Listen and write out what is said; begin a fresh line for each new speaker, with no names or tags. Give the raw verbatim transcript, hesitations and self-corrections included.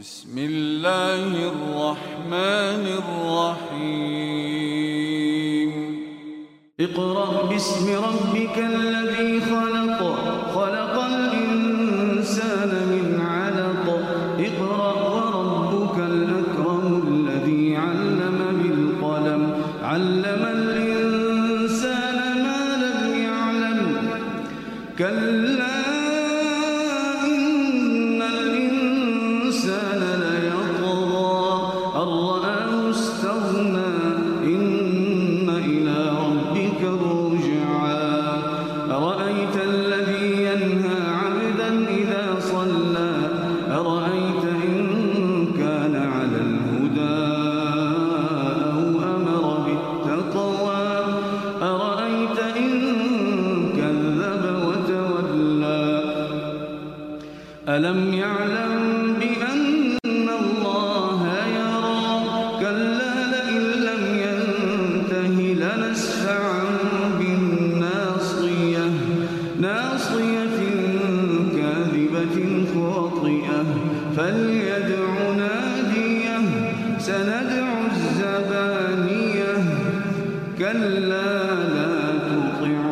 بسم الله الرحمن الرحيم.
اقرأ باسم ربك الذي خلق خلق الإنسان من علق اقرأ وربك الأكرم الذي علم بالقلم علم الإنسان ما لم يعلم كلا ألم يعلم بأن الله يرى كلا لئن لم ينته لنسفعا بالناصية ناصية كاذبة خاطئة فليدع ناديه سندع الزبانية كلا لا تطعه